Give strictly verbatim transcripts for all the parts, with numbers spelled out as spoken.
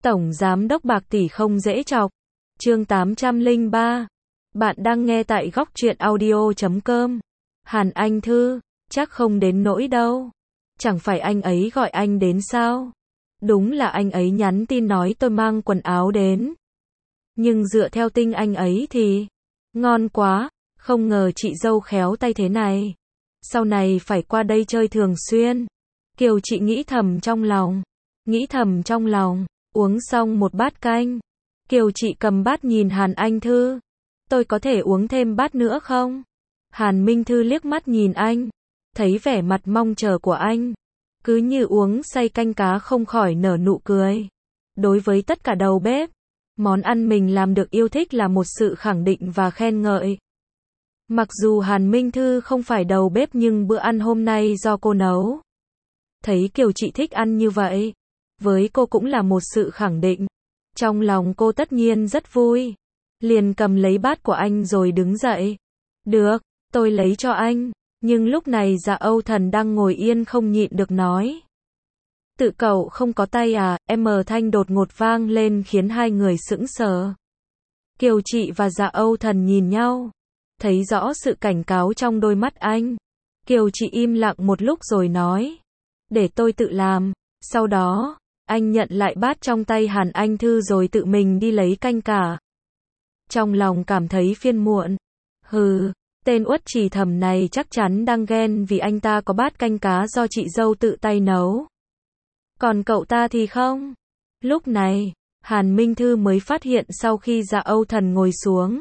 Tổng giám đốc bạc tỷ không dễ chọc. Chương tám trăm lẻ ba. Bạn đang nghe tại góc truyện audio chấm com. Hàn Anh Thư, chắc không đến nỗi đâu. Chẳng phải anh ấy gọi anh đến sao? Đúng là anh ấy nhắn tin nói tôi mang quần áo đến. Nhưng dựa theo tinh anh ấy thì ngon quá, không ngờ chị dâu khéo tay thế này. Sau này phải qua đây chơi thường xuyên. Kiều chị nghĩ thầm trong lòng. Nghĩ thầm trong lòng, uống xong một bát canh. Kiều chị cầm bát nhìn Hàn Anh Thư. Tôi có thể uống thêm bát nữa không? Hàn Minh Thư liếc mắt nhìn anh. Thấy vẻ mặt mong chờ của anh. Cứ như uống say canh cá không khỏi nở nụ cười. Đối với tất cả đầu bếp, món ăn mình làm được yêu thích là một sự khẳng định và khen ngợi. Mặc dù Hàn Minh Thư không phải đầu bếp nhưng bữa ăn hôm nay do cô nấu. Thấy Kiều chị thích ăn như vậy, với cô cũng là một sự khẳng định. Trong lòng cô tất nhiên rất vui. Liền cầm lấy bát của anh rồi đứng dậy. Được, tôi lấy cho anh. Nhưng lúc này Dạ Âu Thần đang ngồi yên không nhịn được nói. Tự cậu không có tay à? Em thanh đột ngột vang lên khiến hai người sững sờ. Kiều chị và Dạ Âu Thần nhìn nhau. Thấy rõ sự cảnh cáo trong đôi mắt anh. Kiều chị im lặng một lúc rồi nói. Để tôi tự làm. Sau đó, anh nhận lại bát trong tay Hàn Anh Thư rồi tự mình đi lấy canh cả. Trong lòng cảm thấy phiền muộn. Hừ, tên uất trì thầm này chắc chắn đang ghen vì anh ta có bát canh cá do chị dâu tự tay nấu. Còn cậu ta thì không. Lúc này, Hàn Minh Thư mới phát hiện sau khi Dạ Âu Thần ngồi xuống.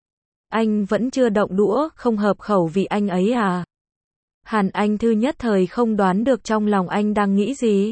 Anh vẫn chưa động đũa, không hợp khẩu vì anh ấy à? Hàn Anh Thư nhất thời không đoán được trong lòng anh đang nghĩ gì.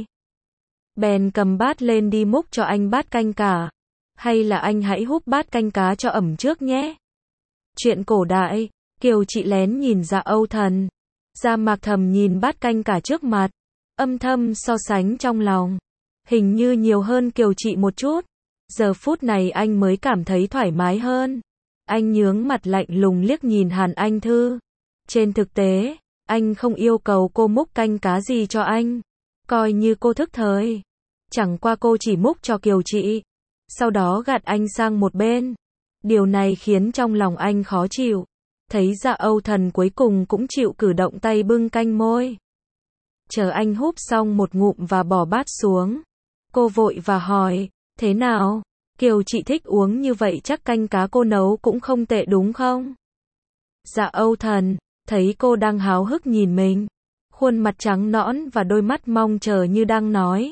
Bèn cầm bát lên đi múc cho anh bát canh cả. Hay là anh hãy húp bát canh cá cho ẩm trước nhé. Chuyện cổ đại, Kiều chị lén nhìn Dạ Âu Thần. Gia Mạc thầm nhìn bát canh cả trước mặt. Âm thầm so sánh trong lòng. Hình như nhiều hơn Kiều chị một chút. Giờ phút này anh mới cảm thấy thoải mái hơn. Anh nhướng mặt lạnh lùng liếc nhìn Hàn Anh Thư. Trên thực tế, anh không yêu cầu cô múc canh cá gì cho anh. Coi như cô thức thời. Chẳng qua cô chỉ múc cho Kiều chị. Sau đó gạt anh sang một bên. Điều này khiến trong lòng anh khó chịu. Thấy Dạ Âu Thần cuối cùng cũng chịu cử động tay bưng canh môi. Chờ anh húp xong một ngụm và bỏ bát xuống. Cô vội và hỏi, thế nào? Kiều chị thích uống như vậy chắc canh cá cô nấu cũng không tệ đúng không? Dạ Âu Thần, thấy cô đang háo hức nhìn mình. Khuôn mặt trắng nõn và đôi mắt mong chờ như đang nói.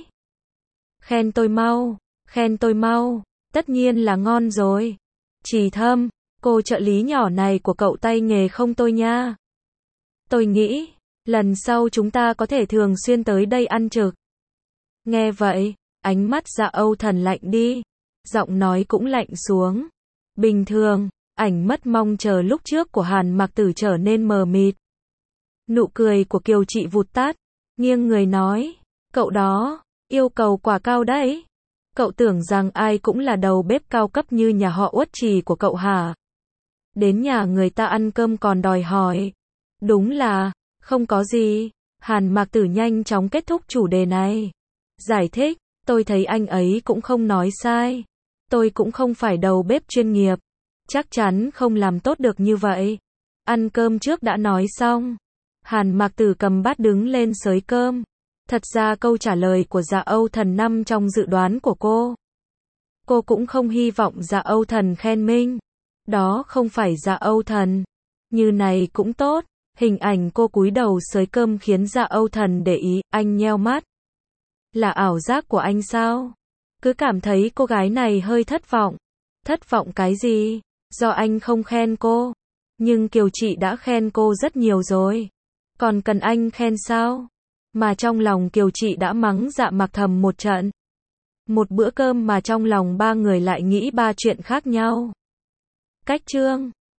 Khen tôi mau, khen tôi mau, tất nhiên là ngon rồi. Trì Thâm, cô trợ lý nhỏ này của cậu tay nghề không tôi nha. Tôi nghĩ, lần sau chúng ta có thể thường xuyên tới đây ăn trực. Nghe vậy, ánh mắt Dạ Âu Thần lạnh đi. Giọng nói cũng lạnh xuống. Bình thường, ảnh mất mong chờ lúc trước của Hàn Mặc Tử trở nên mờ mịt. Nụ cười của Kiều chị vụt tắt, nghiêng người nói, cậu đó, yêu cầu quả cao đấy. Cậu tưởng rằng ai cũng là đầu bếp cao cấp như nhà họ Uất Trì của cậu hả? Đến nhà người ta ăn cơm còn đòi hỏi. Đúng là, không có gì. Hàn Mạc Tử nhanh chóng kết thúc chủ đề này. Giải thích, tôi thấy anh ấy cũng không nói sai. Tôi cũng không phải đầu bếp chuyên nghiệp. Chắc chắn không làm tốt được như vậy. Ăn cơm trước đã nói xong. Hàn Mạc Tử cầm bát đứng lên xới cơm. Thật ra câu trả lời của Dạ Âu Thần nằm trong dự đoán của cô. Cô cũng không hy vọng Dạ Âu Thần khen mình. Đó không phải Dạ Âu Thần. Như này cũng tốt. Hình ảnh cô cúi đầu xới cơm khiến Dạ Âu Thần để ý, anh nheo mắt. Là ảo giác của anh sao? Cứ cảm thấy cô gái này hơi thất vọng. Thất vọng cái gì? Do anh không khen cô. Nhưng Kiều chị đã khen cô rất nhiều rồi. Còn cần anh khen sao? Mà trong lòng Kiều chị đã mắng Dạ Mạc thầm một trận. Một bữa cơm mà trong lòng ba người lại nghĩ ba chuyện khác nhau. Cách chương